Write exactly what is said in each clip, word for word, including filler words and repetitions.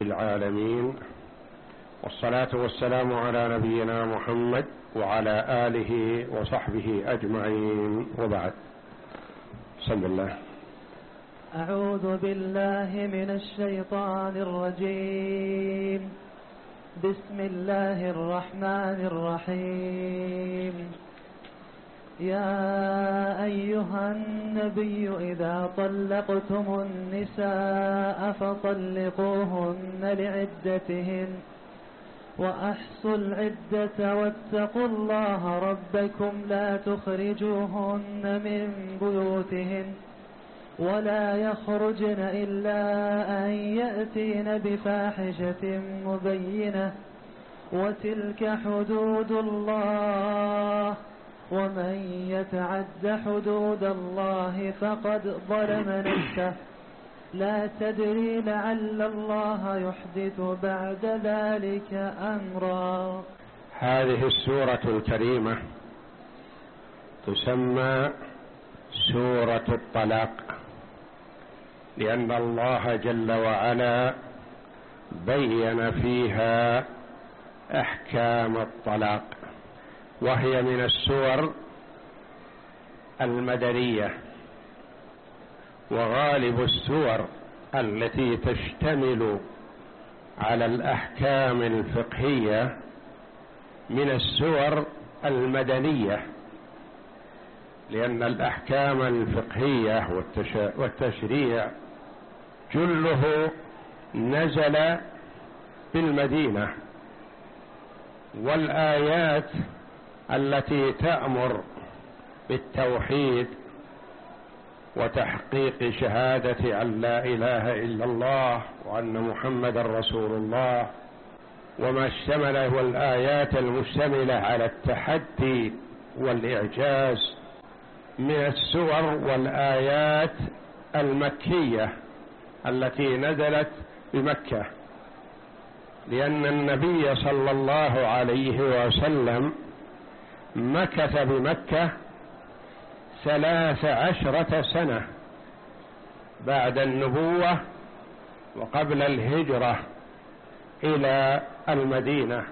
العالمين، والصلاة والسلام على نبينا محمد وعلى آله وصحبه أجمعين، وبعد. بسم الله. أعوذ بالله من الشيطان الرجيم. بسم الله الرحمن الرحيم. يا أيها النبي إذا طلقتم النساء فطلقوهن لعدتهن وأحصوا العدة واتقوا الله ربكم لا تخرجوهن من بيوتهن ولا يخرجن إلا أن يأتين بفاحشة مبينة وتلك حدود الله ومن يتعد حدود الله فقد ظلم نفسه لا تدري لعل الله يحدث بعد ذلك أمرا. هذه السورة الكريمة تسمى سورة الطلاق، لأن الله جل وعلا بين فيها أحكام الطلاق، وهي من السور المدنية، وغالب السور التي تشتمل على الأحكام الفقهية من السور المدنية، لأن الأحكام الفقهية والتشريع جله نزل بالمدينة، والآيات التي تأمر بالتوحيد وتحقيق شهادة أن لا إله إلا الله وأن محمد رسول الله، وما اشتمله والآيات المشتملة على التحدي والإعجاز من السور والآيات المكية التي نزلت بمكة، لأن النبي صلى الله عليه وسلم مكث بمكة ثلاث عشرة سنة بعد النبوة وقبل الهجرة إلى المدينة،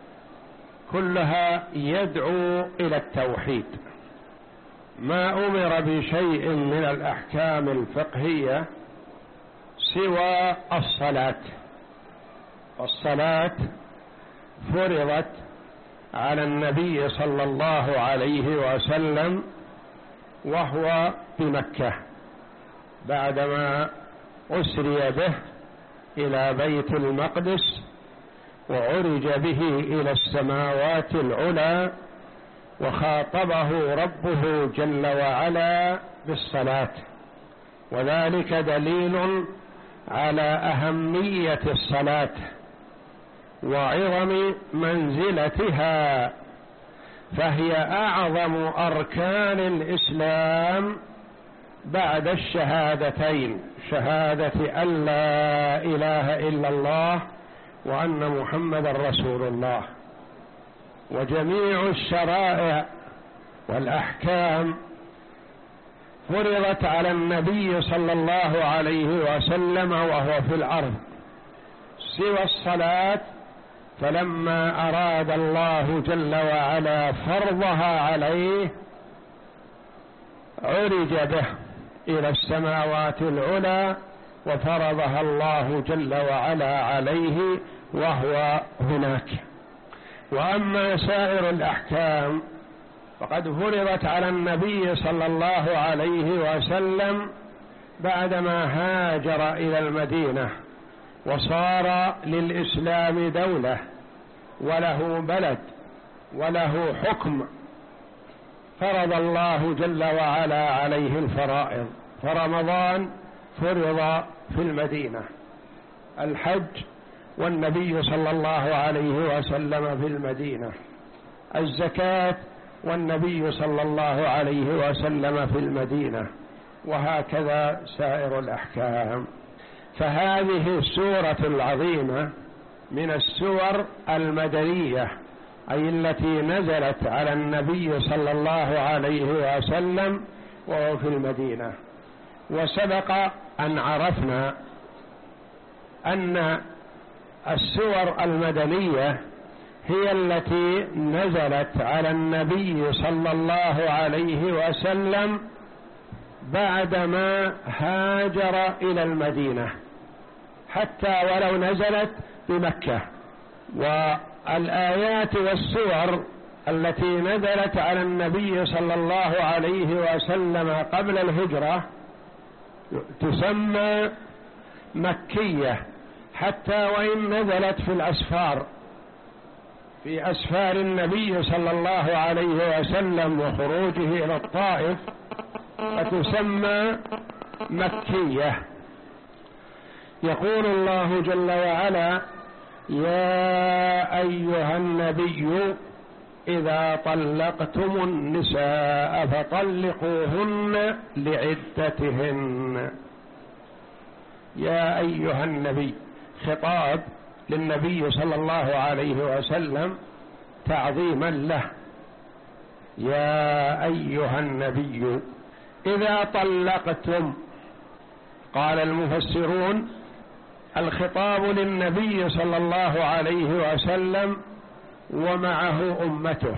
كلها يدعو إلى التوحيد، ما أمر بشيء من الأحكام الفقهية سوى الصلاة. الصلاة فرضت على النبي صلى الله عليه وسلم وهو بمكة بعدما أسري به إلى بيت المقدس وعرج به إلى السماوات العلى، وخاطبه ربه جل وعلا بالصلاة، وذلك دليل على أهمية الصلاة وعظم منزلتها، فهي أعظم أركان الإسلام بعد الشهادتين، شهادة أن لا إله إلا الله وأن محمد رسول الله. وجميع الشرائع والأحكام فرضت على النبي صلى الله عليه وسلم وهو في الأرض سوى الصلاة، فلما أراد الله جل وعلا فرضها عليه عرج به إلى السماوات العلى وفرضها الله جل وعلا عليه وهو هناك. وأما سائر الأحكام فقد فرضت على النبي صلى الله عليه وسلم بعدما هاجر إلى المدينة وصار للإسلام دولة وله بلد وله حكم، فرض الله جل وعلا عليه الفرائض. فرمضان فرض في المدينة، الحج والنبي صلى الله عليه وسلم في المدينة، الزكاة والنبي صلى الله عليه وسلم في المدينة، وهكذا سائر الأحكام. فهذه السورة العظيمة من السور المدنية، أي التي نزلت على النبي صلى الله عليه وسلم وهو في المدينة. وسبق أن عرفنا أن السور المدنية هي التي نزلت على النبي صلى الله عليه وسلم بعدما هاجر إلى المدينة، حتى ولو نزلت بمكة. والآيات والسور التي نزلت على النبي صلى الله عليه وسلم قبل الهجرة تسمى مكية، حتى وإن نزلت في الأسفار، في أسفار النبي صلى الله عليه وسلم وخروجه إلى الطائف، فتسمى مكية. يقول الله جل وعلا: يا أيها النبي إذا طلقتم النساء فطلقوهن لعدتهن. يا أيها النبي، خطاب للنبي صلى الله عليه وسلم تعظيما له. يا أيها النبي إذا طلقتم، قال المفسرون الخطاب للنبي صلى الله عليه وسلم ومعه أمته،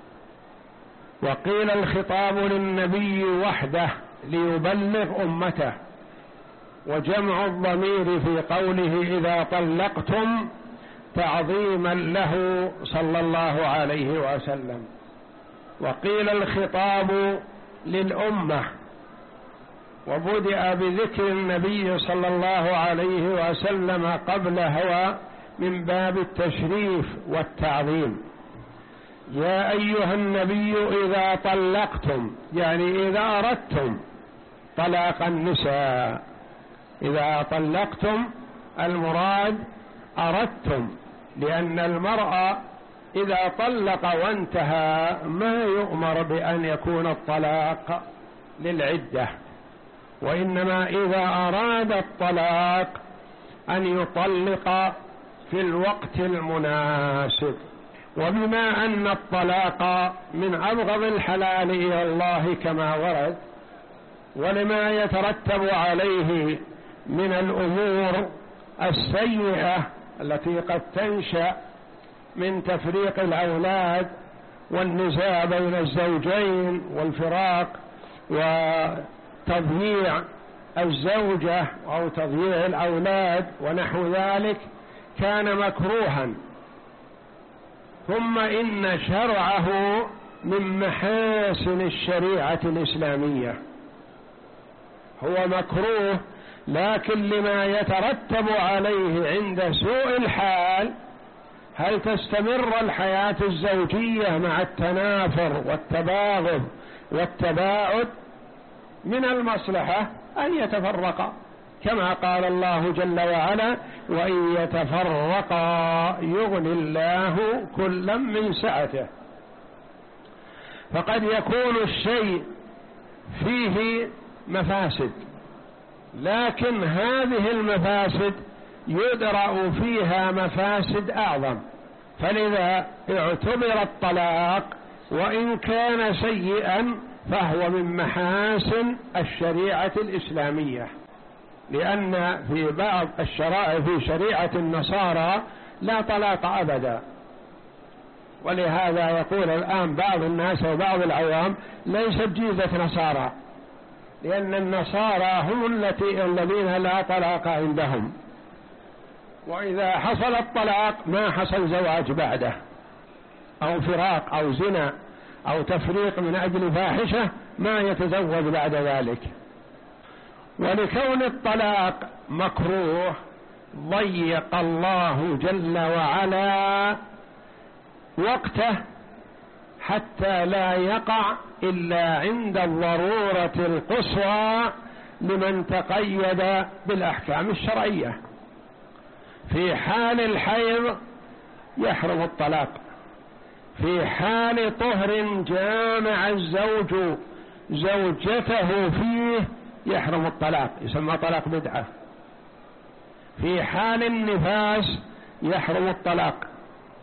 وقيل الخطاب للنبي وحده ليبلغ أمته، وجمع الضمير في قوله إذا طلقتم تعظيما له صلى الله عليه وسلم. وقيل الخطاب للأمة، وبدأ بذكر النبي صلى الله عليه وسلم قبله من باب التشريف والتعظيم. يا أيها النبي إذا طلقتم، يعني إذا أردتم طلاق النساء. إذا طلقتم المراد أردتم، لأن المرأة إذا طلق وانتهى ما يؤمر بأن يكون الطلاق للعدة، وإنما إذا أراد الطلاق أن يطلق في الوقت المناسب. وبما أن الطلاق من أبغض الحلال إلى الله كما ورد، ولما يترتب عليه من الأمور السيئة التي قد تنشأ من تفريق الأولاد والنزاع بين الزوجين والفراق وتضييع الزوجة أو تضييع الأولاد ونحو ذلك، كان مكروها. ثم إن شرعه من محاسن الشريعة الإسلامية، هو مكروه، لكن لما يترتب عليه عند سوء الحال، هل تستمر الحياة الزوجية مع التنافر والتباغض والتباعد؟ من المصلحة أن يتفرقا، كما قال الله جل وعلا: وإن يتفرقا يغني الله كلا من سعته. فقد يكون الشيء فيه مفاسد، لكن هذه المفاسد يدرأ فيها مفاسد أعظم، فلذا اعتبر الطلاق وإن كان سيئا فهو من محاسن الشريعة الإسلامية. لأن في بعض الشرائع في شريعة النصارى لا طلاق أبدا، ولهذا يقول الآن بعض الناس وبعض العوام ليست جيزة نصارى، لأن النصارى هم التي الذين لا طلاق عندهم، وإذا حصل الطلاق ما حصل زواج بعده أو فراق أو زنا أو تفريق من أجل فاحشة، ما يتزوج بعد ذلك. ولكون الطلاق مكروه ضيق الله جل وعلا وقته حتى لا يقع إلا عند الضرورة القصوى لمن تقيد بالأحكام الشرعية. في حال الحيض يحرم الطلاق، في حال طهر جامع الزوج زوجته فيه يحرم الطلاق، يسمى طلاق بدعة. في حال النفاس يحرم الطلاق.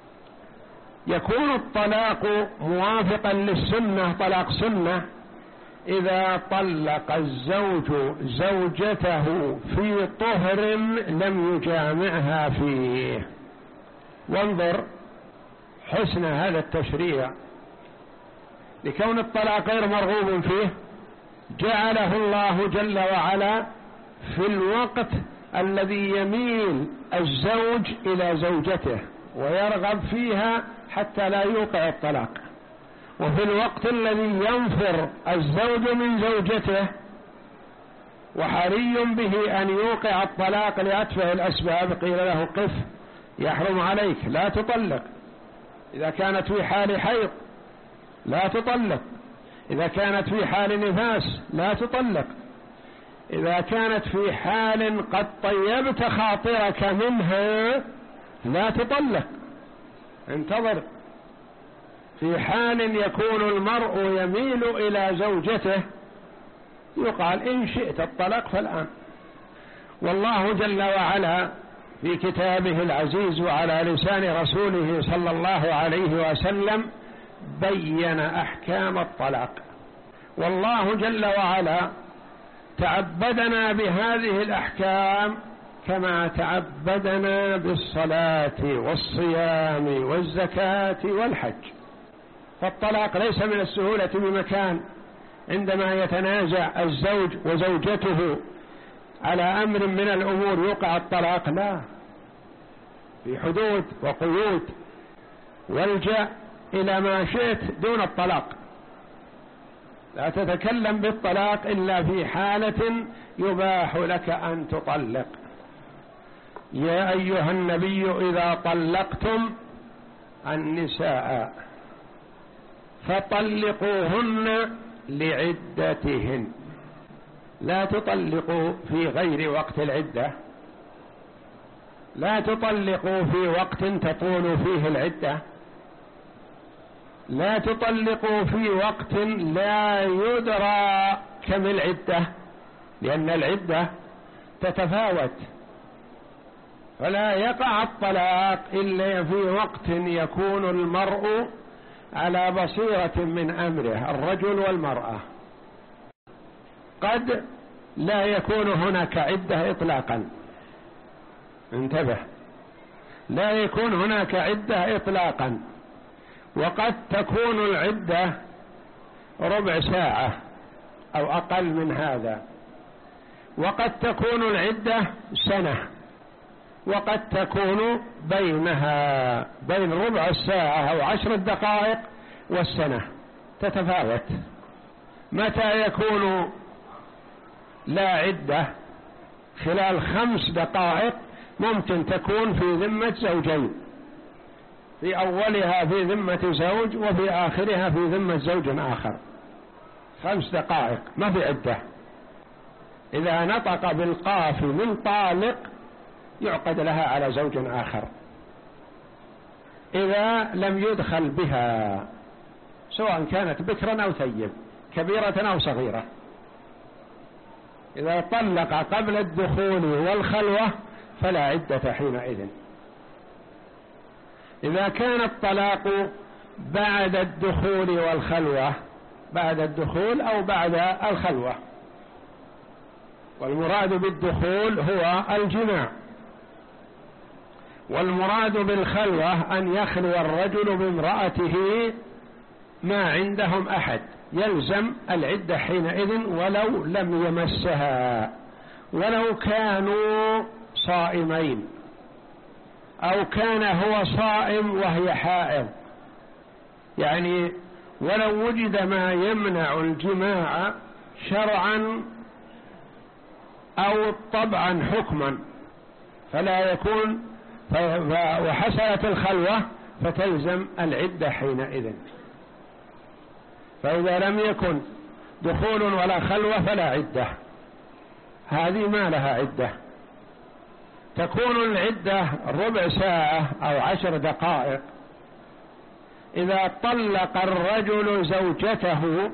يكون الطلاق موافقا للسنة طلاق سنة إذا طلق الزوج زوجته في طهر لم يجامعها فيه. وانظر حسن هذا التشريع، لكون الطلاق غير مرغوب فيه جعله الله جل وعلا في الوقت الذي يميل الزوج إلى زوجته ويرغب فيها حتى لا يوقع الطلاق، وفي الوقت الذي ينفر الزوج من زوجته وحري به أن يوقع الطلاق لأتفه الأسباب قيل له قف، يحرم عليك، لا تطلق. إذا كانت في حال حيض لا تطلق، إذا كانت في حال نفاس لا تطلق، إذا كانت في حال قد طيبت خاطرك منها لا تطلق، انتظر. في حال يكون المرء يميل إلى زوجته يقال إن شئت الطلاق فالآن. والله جل وعلا في كتابه العزيز وعلى لسان رسوله صلى الله عليه وسلم بين أحكام الطلاق. والله جل وعلا تعبدنا بهذه الأحكام كما تعبدنا بالصلاة والصيام والزكاة والحج. فالطلاق ليس من السهولة بمكان، عندما يتنازع الزوج وزوجته على أمر من الأمور يوقع الطلاق، لا، في حدود وقيود، والجأ إلى ما شئت دون الطلاق، لا تتكلم بالطلاق إلا في حالة يباح لك أن تطلق. يا أيها النبي إذا طلقتم النساء فطلقوهن لعدتهن، لا تطلقوا في غير وقت العدة، لا تطلقوا في وقت تطول فيه العدة، لا تطلقوا في وقت لا يدرى كم العدة، لأن العدة تتفاوت، فلا يقع الطلاق إلا في وقت يكون المرء على بصيرة من أمره، الرجل والمرأة. قد لا يكون هناك عدة إطلاقا، انتبه، لا يكون هناك عدة إطلاقا، وقد تكون العدة ربع ساعة أو أقل من هذا، وقد تكون العدة سنة، وقد تكون بينها بين ربع الساعة أو عشر دقائق والسنة، تتفاوت. متى يكون لا عدة؟ خلال خمس دقائق ممكن تكون في ذمة زوجين، في أولها في ذمة زوج وفي آخرها في ذمة زوج آخر، خمس دقائق ما في عدة. إذا نطق بالقاف من طالق يعقد لها على زوج آخر إذا لم يدخل بها، سواء كانت بكرا أو ثيب، كبيرة أو صغيرة. إذا طلق قبل الدخول والخلوة فلا عدة حينئذ. إذا كان الطلاق بعد الدخول والخلوة، بعد الدخول أو بعد الخلوة، والمراد بالدخول هو الجماع، والمراد بالخلوة أن يخلو الرجل بامرأته ما عندهم أحد، يلزم العدة حينئذ ولو لم يمسها، ولو كانوا صائمين أو كان هو صائم وهي حائض، يعني ولو وجد ما يمنع الجماع شرعا أو طبعا حكما فلا يكون، وحصلت الخلوة فتلزم العدة حينئذ. فإذا لم يكن دخول ولا خلوة فلا عدة، هذه ما لها عدة. تكون العدة ربع ساعة أو عشر دقائق إذا طلق الرجل زوجته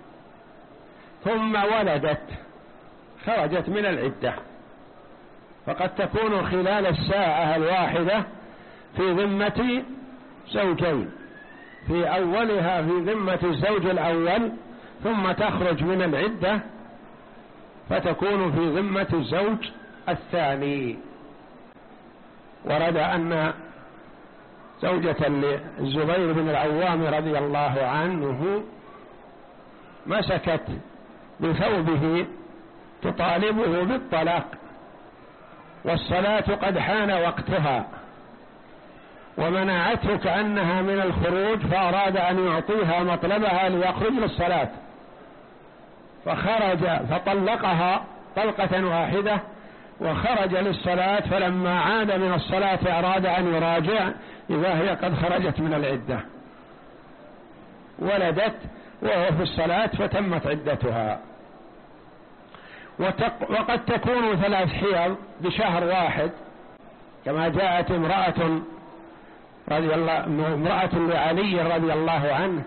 ثم ولدت خرجت من العدة، فقد تكون خلال الساعة الواحدة في ذمة زوجين، في أولها في ذمة الزوج الأول ثم تخرج من العدة فتكون في ذمة الزوج الثاني. ورد أن زوجة الزبير بن العوام رضي الله عنه مسكت بثوبه تطالبه بالطلاق، والصلاة قد حان وقتها، ومنعته كأنها من الخروج، فأراد أن يعطيها مطلبها ليخرج للصلاة، فخرج فطلقها طلقة واحدة وخرج للصلاة. فلما عاد من الصلاة أراد أن يراجع إذا هي قد خرجت من العدة، ولدت وهو في الصلاة فتمت عدتها. وقد تكون ثلاث حيض بشهر واحد، كما جاءت امرأة رضي الله امرأة لعلي رضي الله عنه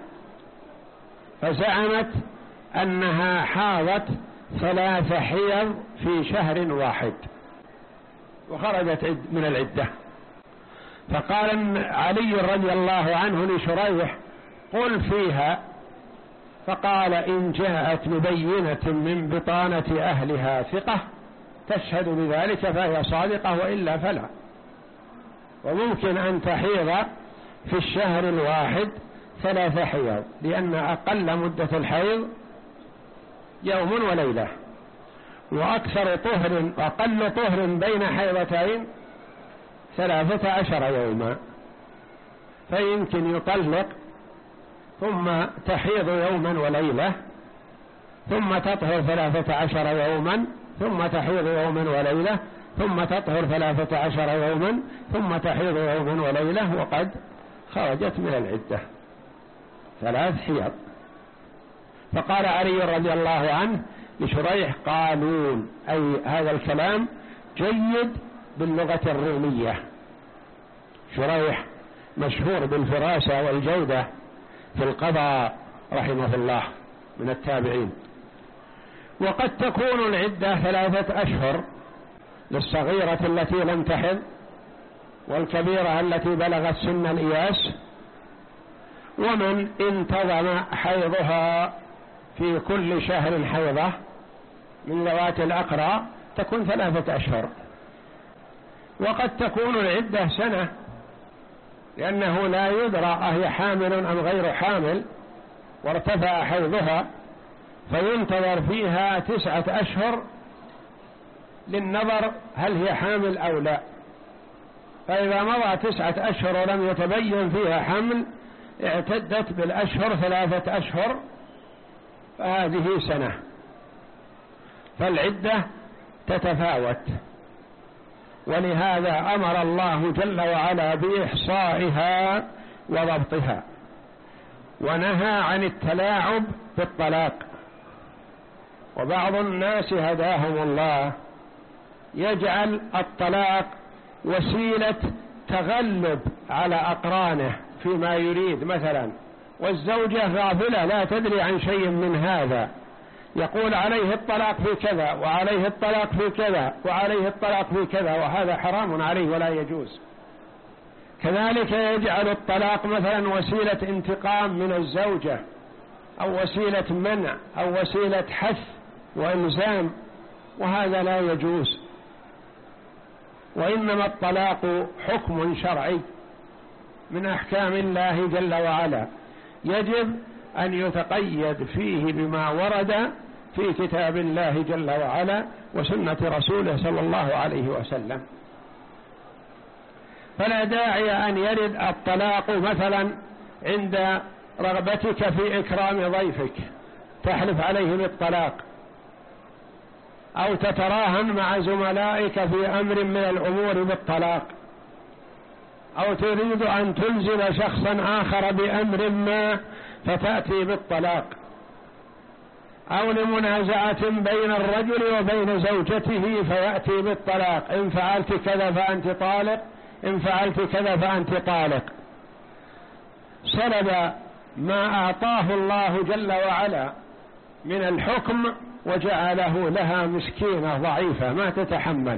فزعمت أنها حاضت ثلاث حيض في شهر واحد وخرجت من العدة. فقال علي رضي الله عنه لشريح قل فيها، فقال إن جاءت ببينة من بطانة أهلها ثقة تشهد بذلك فهي صادقة، وإلا فلا. وممكن أن تحيض في الشهر الواحد ثلاث حيض، لأن أقل مدة الحيض يوم وليلة، وأكثر طهر أقل طهر بين حيضتين ثلاثة عشر يوما، فيمكن يطلق ثم تحيض يوما وليلة ثم تطهر ثلاثة عشر يوما ثم تحيض يوما وليلة ثم تطهر ثلاثة عشر يوما ثم تحيض يوما وليلة، وقد خرجت من العدة ثلاث حيض. فقال علي رضي الله عنه لشريح قالون، أي هذا الكلام جيد باللغة الرومية. شريح مشهور بالفراسة والجودة في القضاء رحمه الله من التابعين. وقد تكون العدة ثلاثة أشهر للصغيرة التي لم تحض، والكبيرة التي بلغت سن الإياس، ومن انتظم حيضها في كل شهر حيضة من ذوات الأقرى تكون ثلاثة أشهر. وقد تكون العدة سنة، لأنه لا يدرى أهي حامل أم غير حامل، وارتفع حيضها فينتظر فيها تسعة أشهر للنظر هل هي حامل أو لا. فإذا مضى تسعة أشهر ولم يتبين فيها حمل اعتدت بالأشهر ثلاثة أشهر، فهذه سنة. فالعدة تتفاوت، ولهذا أمر الله جل وعلا بإحصائها وضبطها، ونهى عن التلاعب بالطلاق. وبعض الناس هداهم الله يجعل الطلاق وسيلة تغلب على أقرانه فيما يريد مثلا، والزوجة غافلة لا تدري عن شيء من هذا، يقول عليه الطلاق في كذا وعليه الطلاق في كذا وعليه الطلاق في كذا، وهذا حرام عليه ولا يجوز. كذلك يجعل الطلاق مثلا وسيلة انتقام من الزوجة، أو وسيلة منع، أو وسيلة حث وإلزام، وهذا لا يجوز. وإنما الطلاق حكم شرعي من أحكام الله جل وعلا، يجب أن يتقيد فيه بما ورد في كتاب الله جل وعلا وسنة رسوله صلى الله عليه وسلم. فلا داعي أن يرد الطلاق مثلا عند رغبتك في إكرام ضيفك تحلف عليه بالطلاق، أو تتراهن مع زملائك في أمر من الأمور بالطلاق، أو تريد أن تلزم شخصا آخر بأمر ما فتأتي بالطلاق، أو لمنازعة بين الرجل وبين زوجته فيأتي بالطلاق، إن فعلت كذا فأنت طالق، إن فعلت كذا فأنت طالق. سلب ما أعطاه الله جل وعلا من الحكم وجعله لها مسكينة ضعيفة ما تتحمل.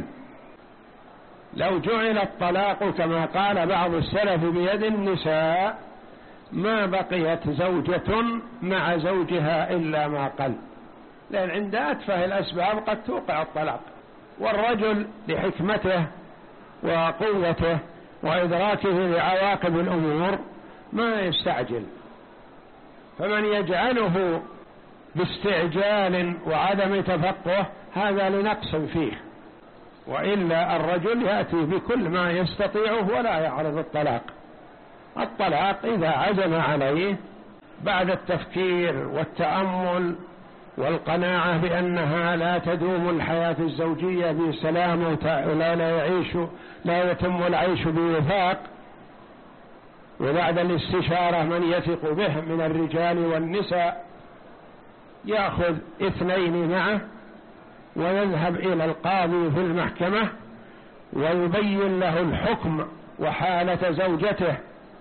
لو جعل الطلاق كما قال بعض السلف بيد النساء ما بقيت زوجة مع زوجها إلا ما قل، لأن عند أتفه الأسباب قد توقع الطلاق. والرجل لحكمته وقوته وإدراكه لعواقب الأمور ما يستعجل، فمن يجعله باستعجال وعدم تفقه هذا لنقص فيه، وإلا الرجل يأتي بكل ما يستطيعه ولا يعرض الطلاق. الطلاق إذا عزم عليه بعد التفكير والتأمل والقناعة بأنها لا تدوم الحياة الزوجية بسلام ولا لا يعيش لا يتم العيش بوفاق، وبعد الاستشارة من يثق به من الرجال والنساء يأخذ اثنين معه ويذهب إلى القاضي في المحكمة ويبين له الحكم وحالة زوجته،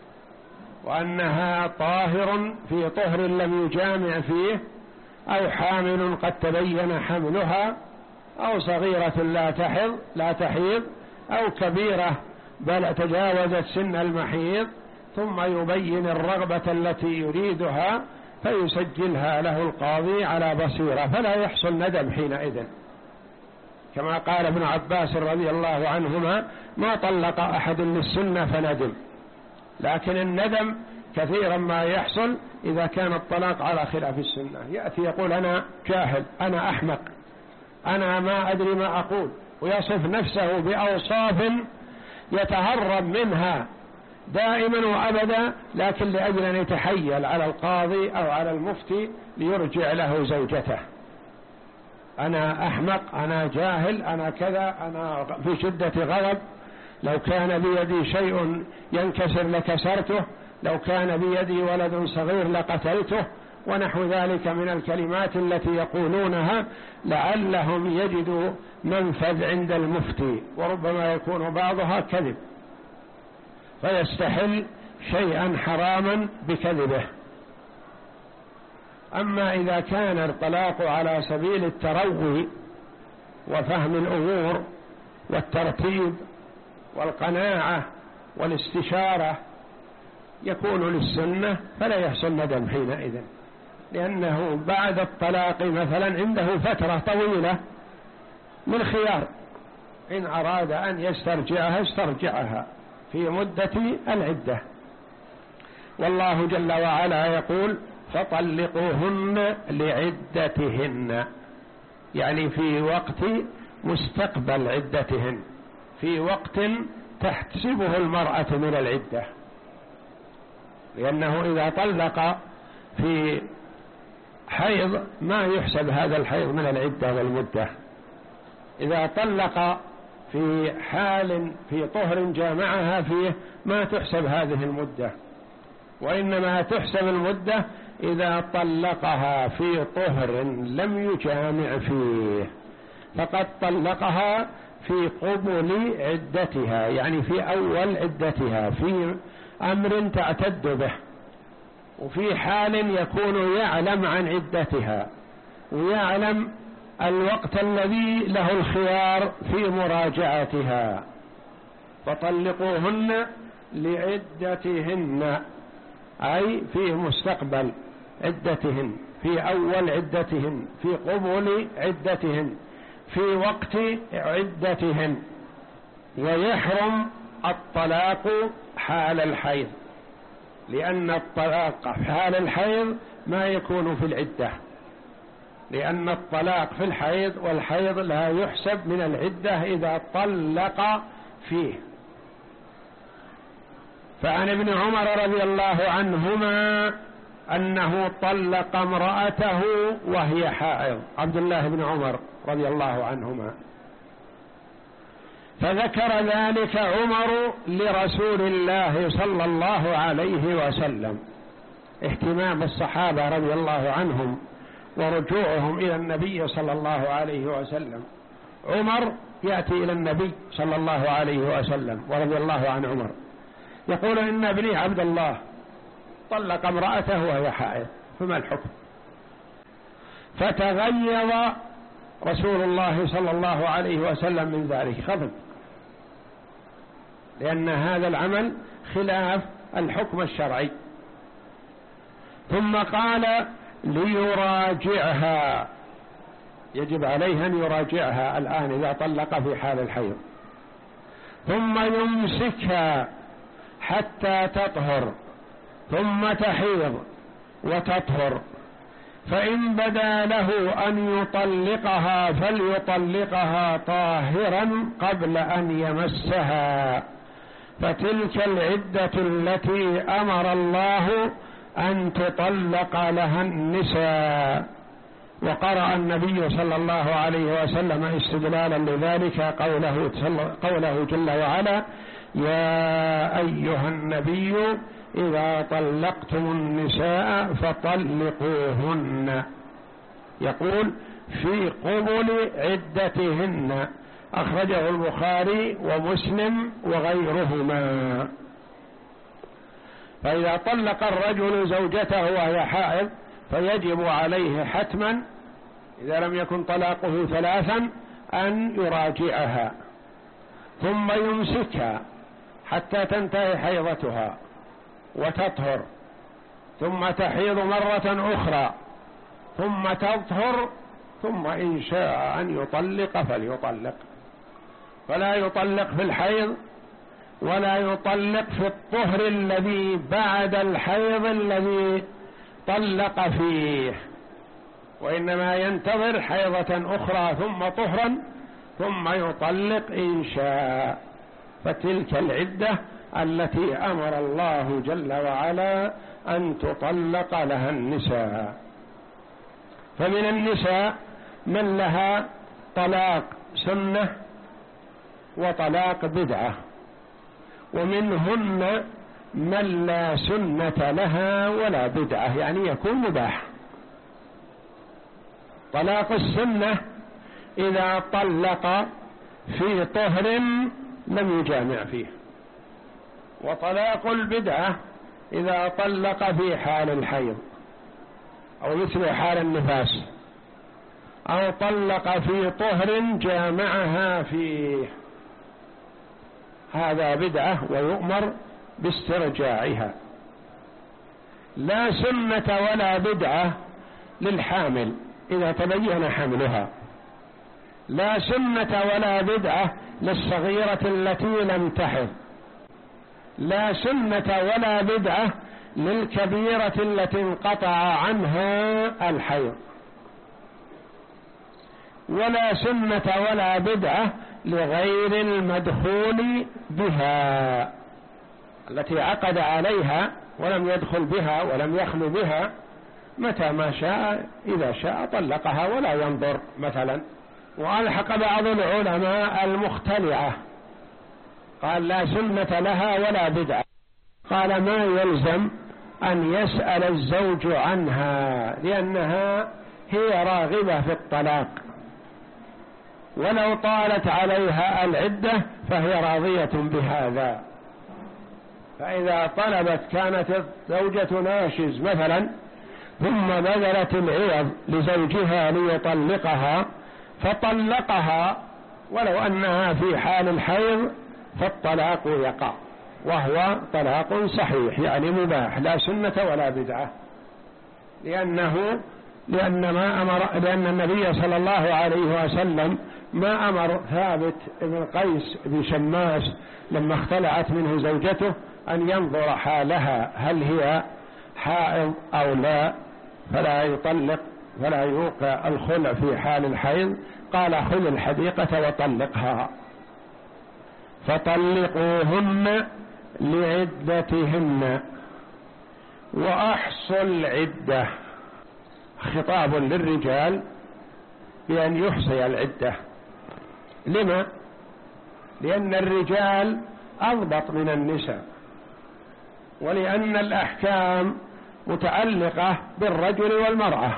وأنها طاهر في طهر لم يجامع فيه، أو حامل قد تبين حملها، أو صغيرة لا تحض لا تحيض، أو كبيرة بل تجاوزت سن المحيض، ثم يبين الرغبة التي يريدها فيسجلها له القاضي على بصيرة، فلا يحصل ندم حينئذ، كما قال ابن عباس رضي الله عنهما: ما طلق أحد للسنة فندم. لكن الندم كثيرا ما يحصل إذا كان الطلاق على خلاف السنة، يأتي يقول: أنا جاهل، أنا أحمق، أنا ما أدري ما أقول، ويصف نفسه بأوصاف يتهرب منها دائما وأبدا، لكن لأجل أن يتحيل على القاضي أو على المفتي ليرجع له زوجته. أنا أحمق، أنا جاهل، أنا كذا، أنا في شدة غضب، لو كان بيدي شيء ينكسر لكسرته، لو كان بيدي ولد صغير لقتلته، ونحو ذلك من الكلمات التي يقولونها لعلهم يجدوا منفذ عند المفتي، وربما يكون بعضها كذب، فيستحل شيئا حراما بكذبه. أما إذا كان الطلاق على سبيل التروي وفهم الأمور والترتيب والقناعة والاستشارة يكون للسنة، فلا يحصل ندم حينئذ، لأنه بعد الطلاق مثلا عنده فترة طويلة من خيار، إن أراد أن يسترجعها استرجعها في مدة العدة. والله جل وعلا يقول: فطلقوهن لعدتهن، يعني في وقت مستقبل عدتهن، في وقت تحتسبه المرأة من العدة، لأنه إذا طلق في حيض ما يحسب هذا الحيض من العدة والمدة. إذا طلق في حال في طهر جامعها فيه ما تحسب هذه المدة، وإنما تحسب المدة إذا طلقها في طهر لم يجامع فيه، فقد طلقها في قبل عدتها، يعني في أول عدتها، في أمر تعتد به، وفي حال يكون يعلم عن عدتها ويعلم الوقت الذي له الخيار في مراجعتها. فطلقوهن لعدتهن، أي في مستقبل عدتهن، في أول عدتهن، في قبل عدتهن، في وقت عدتهن. ويحرم الطلاق حال الحيض، لأن الطلاق حال الحيض ما يكون في العدة، لأن الطلاق في الحيض والحيض لا يحسب من العدة إذا طلق فيه. فعن ابن عمر رضي الله عنهما أنه طلق امرأته وهي حائض، عبد الله بن عمر رضي الله عنهما، فذكر ذلك عمر لرسول الله صلى الله عليه وسلم، اهتمام الصحابة رضي الله عنهم ورجوعهم إلى النبي صلى الله عليه وسلم. عمر يأتي إلى النبي صلى الله عليه وسلم ورضي الله عن عمر، يقول: إن ابني عبد الله طلق امرأته وهي حائض، فما الحكم؟ فتغيظ رسول الله صلى الله عليه وسلم من ذلك، غضب، لأن هذا العمل خلاف الحكم الشرعي، ثم قال ليراجعها، يجب عليه أن يراجعها الآن إذا طلق في حال الحيض، ثم يمسكها حتى تطهر ثم تحيض وتطهر، فإن بدا له أن يطلقها فليطلقها طاهرا قبل أن يمسها، فتلك العدة التي أمر الله أن تطلق لها النساء. وقرأ النبي صلى الله عليه وسلم استدلالا لذلك قوله, قوله جل وعلا: يا أيها النبي إذا طلقتم النساء فطلقوهن، يقول في قبل عدتهن، أخرجه البخاري ومسلم وغيرهما. فإذا طلق الرجل زوجته وهي حائض فيجب عليه حتما إذا لم يكن طلاقه ثلاثا أن يراجعها، ثم يمسكها حتى تنتهي حيضتها وتطهر، ثم تحيض مرة أخرى ثم تطهر، ثم إن شاء أن يطلق فليطلق، فلا يطلق في الحيض ولا يطلق في الطهر الذي بعد الحيض الذي طلق فيه، وإنما ينتظر حيضة أخرى ثم طهرا ثم يطلق إن شاء. فتلك العدة التي أمر الله جل وعلا أن تطلق لها النساء. فمن النساء من لها طلاق سنة وطلاق بدعة، ومنهن من لا سنة لها ولا بدعة، يعني يكون مباح. طلاق السنة إذا طلق في طهر لم يجامع فيه، وطلاق البدعة إذا طلق في حال الحيض أو مثل حال النفاس، أو طلق في طهر جامعها فيه، هذا بدعة ويؤمر باسترجاعها. لا سنة ولا بدعة للحامل إذا تبين حملها، لا سنة ولا بدعة للصغيرة التي لم تحض، لا سنة ولا بدعة للكبيرة التي انقطع عنها الحيض، ولا سنة ولا بدعة لغير المدخول بها التي عقد عليها ولم يدخل بها ولم يخلو بها، متى ما شاء إذا شاء طلقها ولا ينظر مثلا. وألحق بعض العلماء المختلعة قال لا سنة لها ولا بدعة، قال ما يلزم أن يسأل الزوج عنها لأنها هي راغبة في الطلاق، ولو طالت عليها العدة فهي راضية بهذا. فإذا طلبت كانت الزوجة ناشز مثلا ثم بذلت العوض لزوجها ليطلقها فطلقها ولو أنها في حال الحيض فالطلاق يقع وهو طلاق صحيح يعني مباح، لا سنة ولا بدعة، لأنه لأن ما أمر لأن النبي صلى الله عليه وسلم ما أمر ثابت بن قيس بن شماس لما اختلعت منه زوجته أن ينظر حالها هل هي حائض أو لا، فلا يطلق فلا يوقع الخلع في حال الحيض، قال خذ الحديقة وطلقها. فطلقوهن لعدتهن وأحصوا العدة، خطاب للرجال بأن يحصي العدة. لما؟ لأن الرجال أضبط من النساء، ولأن الأحكام متعلقة بالرجل والمرأة.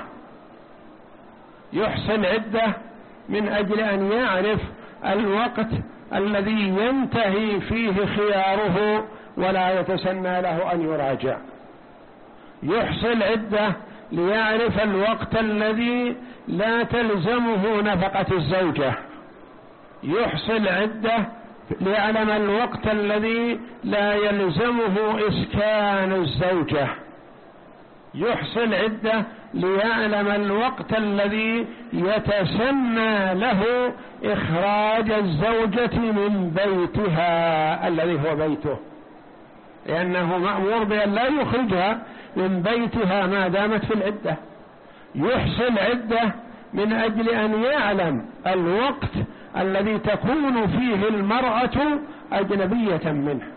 يحصي العدة من أجل أن يعرف الوقت الذي ينتهي فيه خياره ولا يتسنى له أن يراجع. يحصي العدة ليعرف الوقت الذي لا تلزمه نفقة الزوجة. يحصي العدة ليعلم الوقت الذي لا يلزمه إسكان الزوجة. يحصي العدة ليعلم الوقت الذي يتسنى له إخراج الزوجة من بيتها الذي هو بيته، لأنه مأمور بأن لا يخرجها من بيتها ما دامت في العدة. يحصي العدة من أجل أن يعلم الوقت الذي تكون فيه المرأة أجنبية منه،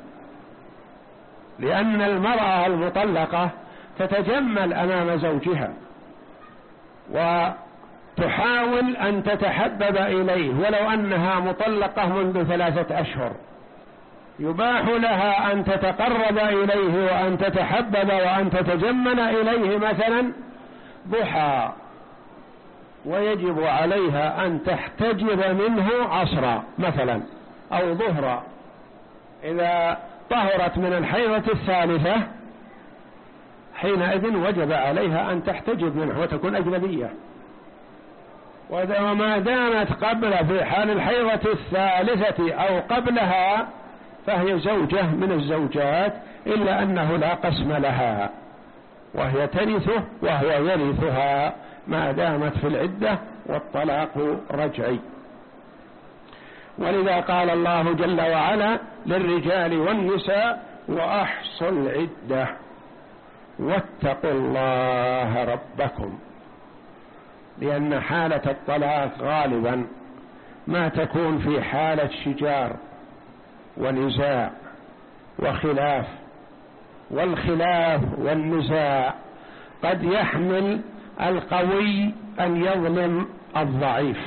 لأن المرأة المطلقة تتجمل أمام زوجها وتحاول أن تتحبب إليه، ولو أنها مطلقة منذ ثلاثة أشهر يباح لها أن تتقرب إليه وأن تتحبب وأن تتجمل إليه مثلا ضحى، ويجب عليها أن تحتجب منه عصرا مثلا أو ظهرا. إذا طهرت من الحيضة الثالثة حينئذ وجب عليها أن تحتجب منه وتكون أجنبية، وما دامت قبل في حال الحيضة الثالثة أو قبلها فهي زوجة من الزوجات، إلا أنه لا قسم لها، وهي ترثه وهو يرثها ما دامت في العدة، والطلاق رجعي. ولذا قال الله جل وعلا للرجال والنساء: وأحصوا العدة واتقوا الله ربكم، لأن حالة الطلاق غالبا ما تكون في حالة شجار ونزاع وخلاف، والخلاف والنزاع قد يحمل القوي أن يظلم الضعيف،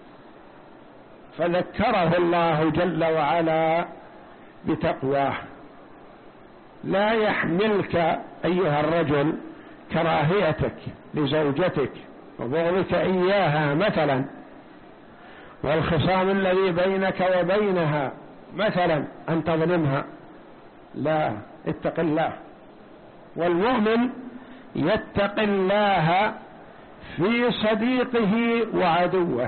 فذكره الله جل وعلا بتقواه. لا يحملك أيها الرجل كراهيتك لزوجتك وبغضك إياها مثلا، والخصام الذي بينك وبينها مثلا أن تظلمها، لا، اتق الله. والمؤمن يتق الله في صديقه وعدوه،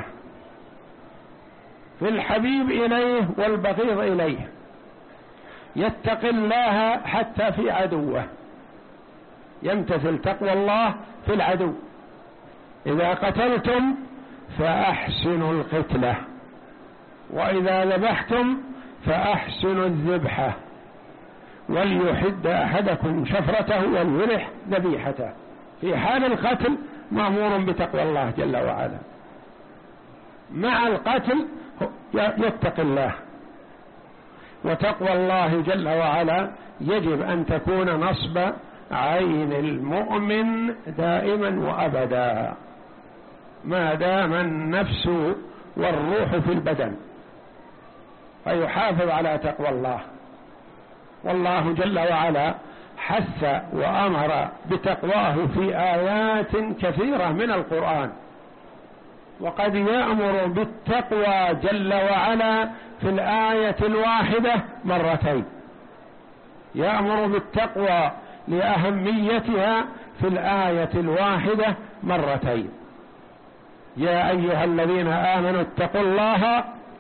في الحبيب إليه والبغيض إليه، يتق الله حتى في عدوه، يمتثل تقوى الله في العدو. إذا قتلتم فأحسنوا القتلة، وإذا ذبحتم فأحسنوا الذبحة، وليحد أحدكم شفرته وليرح ذبيحته. في حال القتل مأمور بتقوى الله جل وعلا، مع القتل يتق الله. وتقوى الله جل وعلا يجب أن تكون نصب عين المؤمن دائما وأبدا ما دام النفس والروح في البدن، فيحافظ على تقوى الله. والله جل وعلا حث وأمر بتقواه في آيات كثيرة من القرآن، وقد يأمر بالتقوى جل وعلا في الآية الواحدة مرتين، يأمر بالتقوى لأهميتها في الآية الواحدة مرتين: يا أيها الذين آمنوا اتقوا الله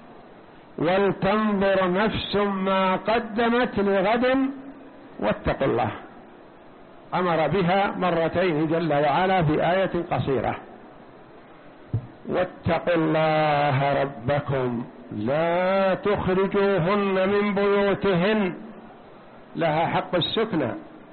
ولتنظر نفس ما قدمت لغد واتقوا الله. أمر بها مرتين جل وعلا في آية قصيرة. واتقوا الله ربكم لا تخرجوهن من بيوتهن، لها حق السكنى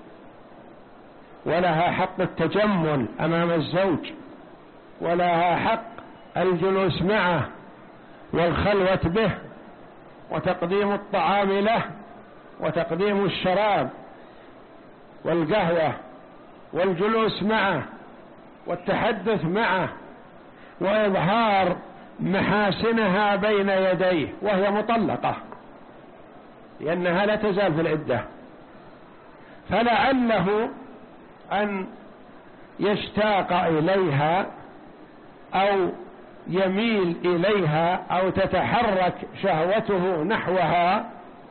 ولها حق التجمل أمام الزوج، ولها حق الجلوس معه والخلوة به وتقديم الطعام له وتقديم الشراب والقهوة والجلوس معه والتحدث معه وإظهار محاسنها بين يديه وهي مطلقة، لأنها لا تزال في العدة، فلعله أن يشتاق إليها أو يميل إليها أو تتحرك شهوته نحوها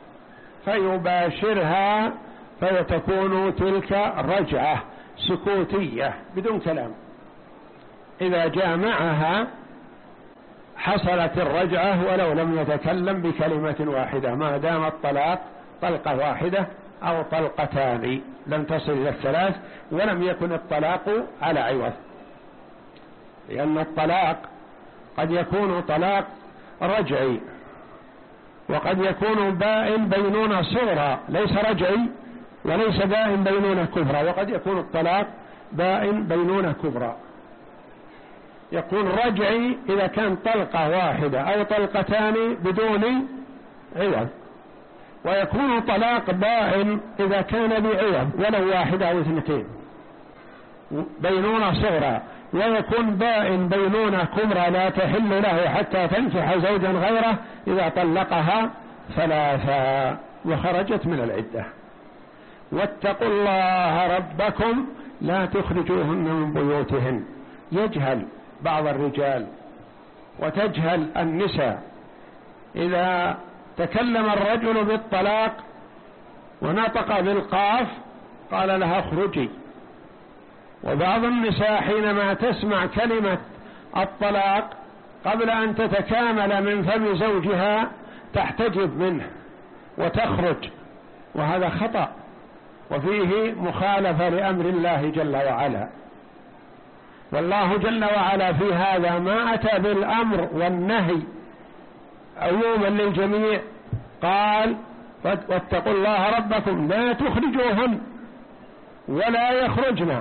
فيباشرها، فيتكون تلك رجعة سكوتية بدون كلام. إذا جامعها حصلت الرجعة ولو لم يتكلم بكلمة واحدة، ما دام الطلاق طلقة واحدة أو طلقتان، لم تصل إلى الثلاث، ولم يكن الطلاق على عوض، لأن الطلاق قد يكون طلاق رجعي، وقد يكون بائن بينونة صغرى ليس رجعي، وليس بائن بينونة كبرى، وقد يكون الطلاق بائن بينونة كبرى. يكون رجعي إذا كان طلقة واحدة أو طلقتان بدون عوض، ويكون طلاق بائن إذا كان بعوض ولو واحدة أو اثنتين بينونة صغرى، ويكون بائن بينونة كبرى لا تحل له حتى تنكح زوجا غيره إذا طلقها ثلاثا وخرجت من العدة. واتقوا الله ربكم لا تخرجوهن من بيوتهن. يجهل بعض الرجال وتجهل النساء، إذا تكلم الرجل بالطلاق ونطق بالقاف قال لها اخرجي، وبعض النساء حينما تسمع كلمة الطلاق قبل أن تتكامل من فم زوجها تحتجب منه وتخرج، وهذا خطأ وفيه مخالفة لأمر الله جل وعلا. والله جل وعلا في هذا ما أتى بالأمر والنهي عموما للجميع، قال واتقوا الله ربكم لا تخرجوهن ولا يخرجن.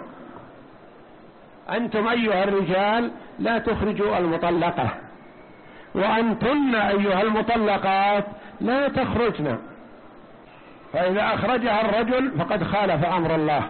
أنتم أيها الرجال لا تخرجوا المطلقة، وأنتن أيها المطلقات لا تخرجن. فإذا أخرجها الرجل فقد خالف أمر الله،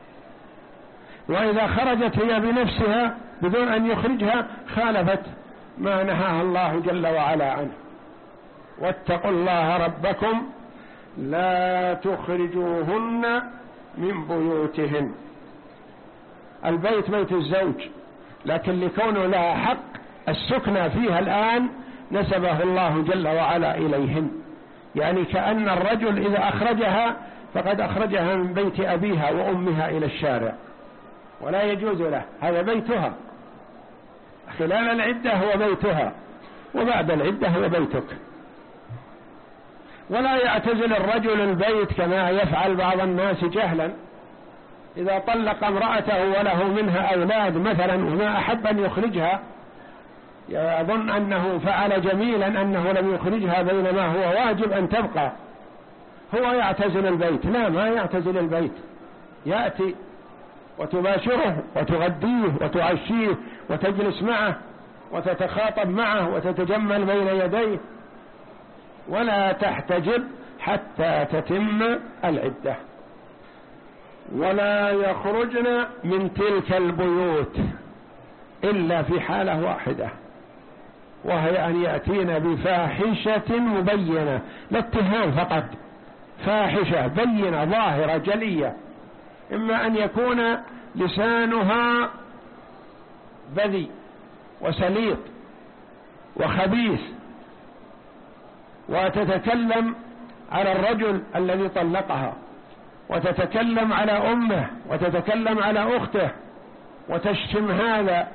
وإذا خرجت هي بنفسها بدون أن يخرجها خالفت ما نهاها الله جل وعلا عنه. واتقوا الله ربكم لا تخرجوهن من بيوتهن. البيت بيت الزوج، لكن لكونه لها حق السكنى فيها الآن نسبه الله جل وعلا إليهن، يعني كأن الرجل إذا أخرجها فقد أخرجها من بيت أبيها وأمها إلى الشارع، ولا يجوز له، هذا بيتها خلال العدة هو بيتها، وبعد العدة هو بيتك. ولا يعتزل الرجل البيت كما يفعل بعض الناس جهلا، إذا طلق امرأته وله منها أولاد مثلا وما أحب أن يخرجها يظن أنه فعل جميلا أنه لم يخرجها بينما هو واجب أن تبقى، هو يعتزل البيت. لا، ما يعتزل البيت، يأتي وتباشره وتغديه وتعشيه وتجلس معه وتتخاطب معه وتتجمل بين يديه، ولا تحتجب حتى تتم العدة. ولا يخرجن من تلك البيوت إلا في حالة واحدة، وهي أن يأتين بفاحشة مبينة، لا اتهام فقط، فاحشة بينة ظاهرة جلية، إما أن يكون لسانها بذي وسليط وخبيث وتتكلم على الرجل الذي طلقها، وتتكلم على أمه، وتتكلم على أخته، وتشتم هذا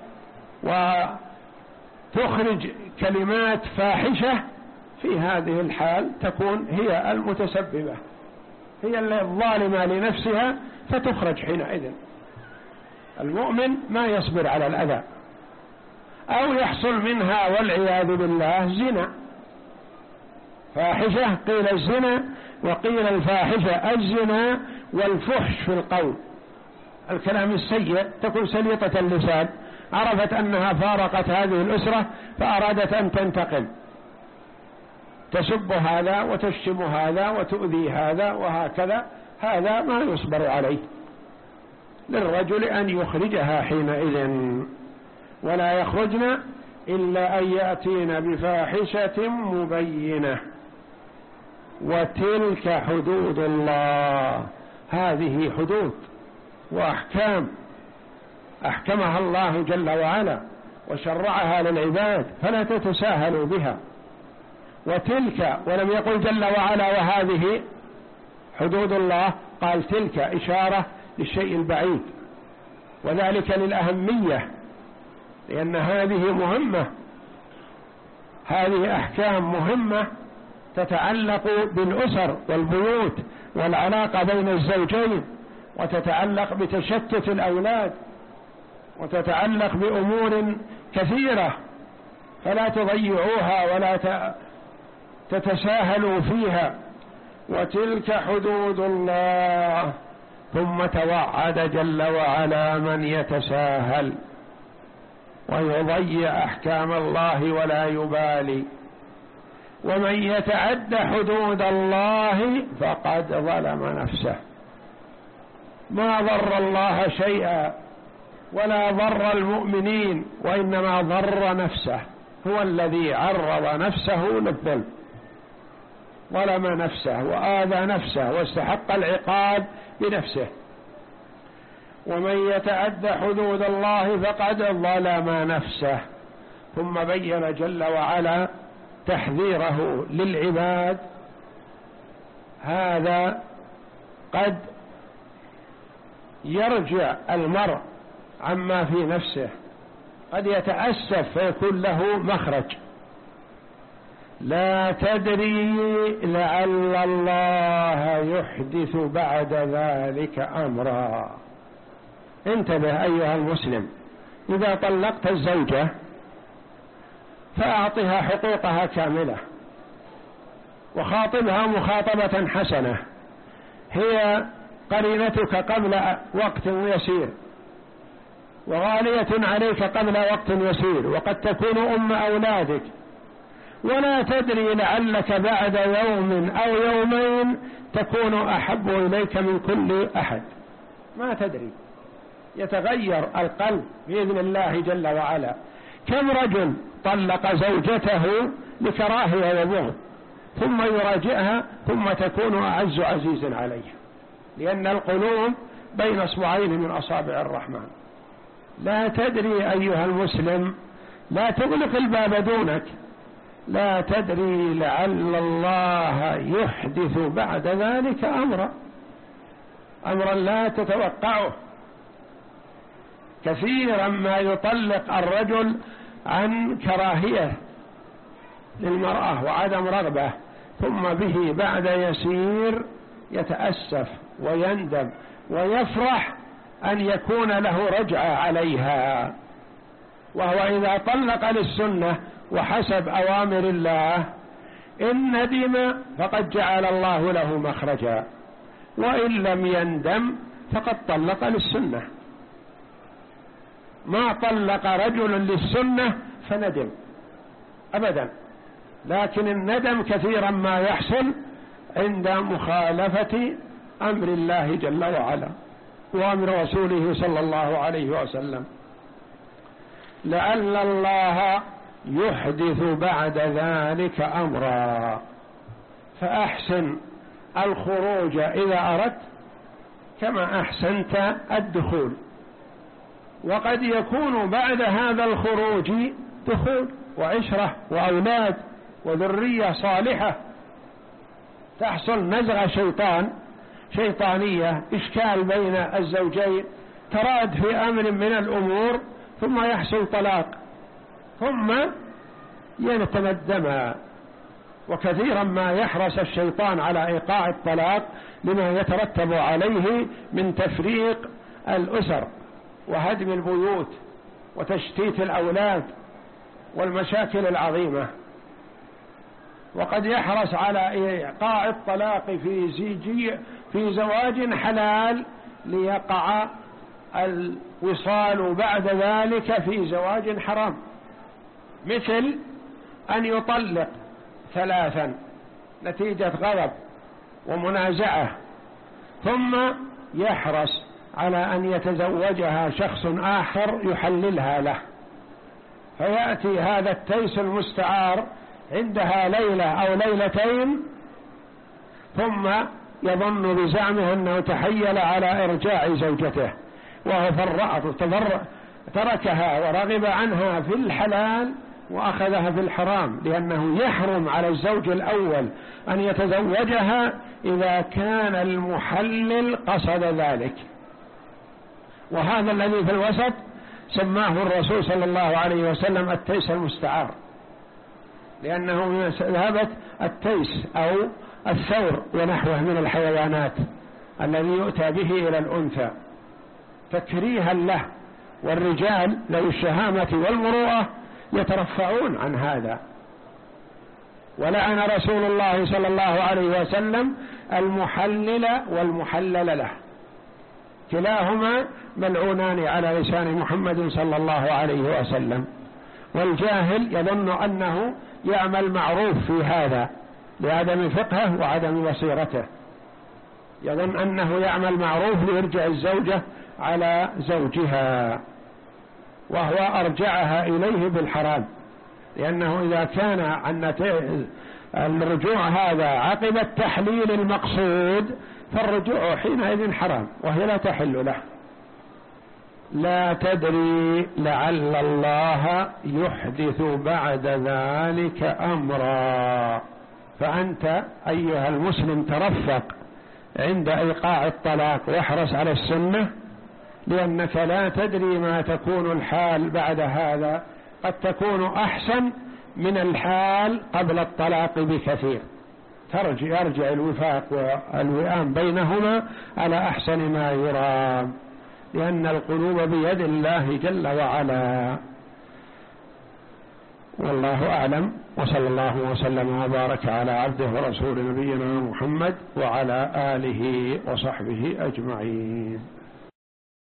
وتخرج كلمات فاحشة، في هذه الحال تكون هي المتسببة، هي الظالمة لنفسها فتخرج حينئذ. المؤمن ما يصبر على الأذى، أو يحصل منها والعياذ بالله زنا، فاحشة قيل الزنا وقيل الفاحشة الزنا والفحش في القول، الكلام السيء، تكون سليطة اللسان، عرفت أنها فارقت هذه الأسرة فأرادت أن تنتقم، تسب هذا وتشتم هذا وتؤذي هذا وهكذا، هذا ما يصبر عليه. للرجل أن يخرجها حينئذ. ولا يخرجن إلا أن يأتين بفاحشة مبينة، وتلك حدود الله. هذه حدود وأحكام أحكمها الله جل وعلا وشرعها للعباد، فلا تتساهلوا بها. وتلك، ولم يقل جل وعلا وهذه حدود الله، قال تلك إشارة للشيء البعيد، وذلك للأهمية، لأن هذه مهمة، هذه أحكام مهمة تتعلق بالأسر والبيوت والعلاقة بين الزوجين، وتتعلق بتشتت الأولاد، وتتعلق بأمور كثيرة، فلا تضيعوها ولا تتساهلوا فيها. وتلك حدود الله. ثم توعد جل وعلا من يتساهل ويضيع أحكام الله ولا يبالي. ومن يتعد حدود الله فقد ظلم نفسه، ما ضر الله شيئا ولا ضر المؤمنين، وإنما ضر نفسه، هو الذي عرض نفسه للظلم، ظلم نفسه وآذى نفسه واستحق العقاب بنفسه. ومن يتعد حدود الله فقد ظلم نفسه. ثم بين جل وعلا تحذيره للعباد. هذا قد يرجع المرء عما في نفسه، قد يتأسف فيكون له مخرج. لا تدري لعل الله يحدث بعد ذلك أمرا. انتبه أيها المسلم، إذا طلقت الزوجة فأعطها حقوقها كاملة، وخاطبها مخاطبة حسنة، هي قرينتك قبل وقت يسير، وغالية عليك قبل وقت يسير، وقد تكون أم أولادك، ولا تدري لعلك بعد يوم أو يومين تكون أحب إليك من كل أحد. ما تدري، يتغير القلب بإذن الله جل وعلا. كم رجل طلق زوجته لكراهية وبغض، ثم يراجعها ثم تكون أعز عزيز عليه، لأن القلوب بين أصبعين من أصابع الرحمن. لا تدري أيها المسلم، لا تغلق الباب دونك، لا تدري لعل الله يحدث بعد ذلك أمرا، أمرا لا تتوقعه. كثيرا ما يطلق الرجل عن كراهية للمرأة وعدم رغبة، ثم به بعد يسير يتأسف ويندم ويفرح أن يكون له رجعة عليها. وهو إذا طلق للسنة وحسب أوامر الله إن ندم فقد جعل الله له مخرجا، وإن لم يندم فقد طلق للسنة. ما طلق رجل للسنة فندم أبدا، لكن الندم كثيرا ما يحصل عند مخالفة أمر الله جل وعلا وأمر رسوله صلى الله عليه وسلم. لعل الله يحدث بعد ذلك أمرا، فأحسن الخروج إذا أردت كما أحسنت الدخول. وقد يكون بعد هذا الخروج دخول وعشرة وأولاد وذرية صالحة، تحصل نزغة شيطان شيطانية، إشكال بين الزوجين، تراد في أمر من الأمور، ثم يحصل طلاق، ثم يتندم. وكثيرا ما يحرص الشيطان على إيقاع الطلاق لما يترتب عليه من تفريق الأسر وهدم البيوت وتشتيت الأولاد والمشاكل العظيمة. وقد يحرص على إيقاع الطلاق في زيجي في زواج حلال ليقع الوصال بعد ذلك في زواج حرام، مثل أن يطلق ثلاثا نتيجة غضب ومنازعة، ثم يحرص على أن يتزوجها شخص آخر يحللها له، فيأتي هذا التيس المستعار عندها ليلة أو ليلتين، ثم يظن بزعمه أنه تحيل على إرجاع زوجته، وهو فرعت تركها ورغب عنها في الحلال وأخذها في الحرام، لأنه يحرم على الزوج الأول أن يتزوجها إذا كان المحلل قصد ذلك. وهذا الذي في الوسط سماه الرسول صلى الله عليه وسلم التيس المستعار، لأنه مثابة التيس أو الثور ونحوه من الحيوانات الذي يؤتى به إلى الأنثى تكريها له، والرجال ذوي الشهامة والمروءة يترفعون عن هذا. ولعن رسول الله صلى الله عليه وسلم المحلل والمحلل له، كلاهما ملعونان على لسان محمد صلى الله عليه وسلم. والجاهل يظن أنه يعمل معروف في هذا لعدم فقهه وعدم بصيرته، يظن أنه يعمل معروف ليرجع الزوجة على زوجها، وهو أرجعها إليه بالحرام، لأنه إذا كان عن الرجوع هذا عقب التحليل المقصود فالرجوع حينئذ حرام وهي لا تحل له. لا تدري لعل الله يحدث بعد ذلك أمرا. فأنت أيها المسلم ترفق عند إيقاع الطلاق واحرص على السنة، لأنك لا تدري ما تكون الحال بعد هذا، قد تكون أحسن من الحال قبل الطلاق بكثير، ترجع يرجع الوفاق والوئام بينهما على أحسن ما يرام، لأن القلوب بيد الله جل وعلا. والله أعلم، وصلى الله وسلم وبارك على عبده ورسول نبينا محمد وعلى آله وصحبه أجمعين.